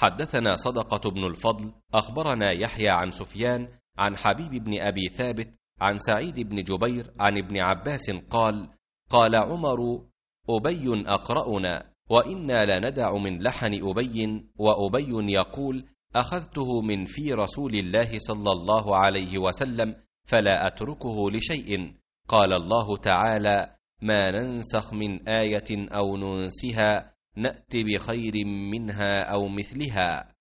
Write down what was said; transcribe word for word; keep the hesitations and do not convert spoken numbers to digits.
حدثنا صدقة بن الفضل أخبرنا يحيى عن سفيان عن حبيب بن أبي ثابت عن سعيد بن جبير عن ابن عباس قال: قال عمر: أبي أقرأنا، وإنا لندع من لحن أبي، وأبي يقول: أخذته من في رسول الله صلى الله عليه وسلم فلا أتركه لشيء. قال الله تعالى: ما ننسخ من آية أو ننسها نأت بخير منها أو مثلها.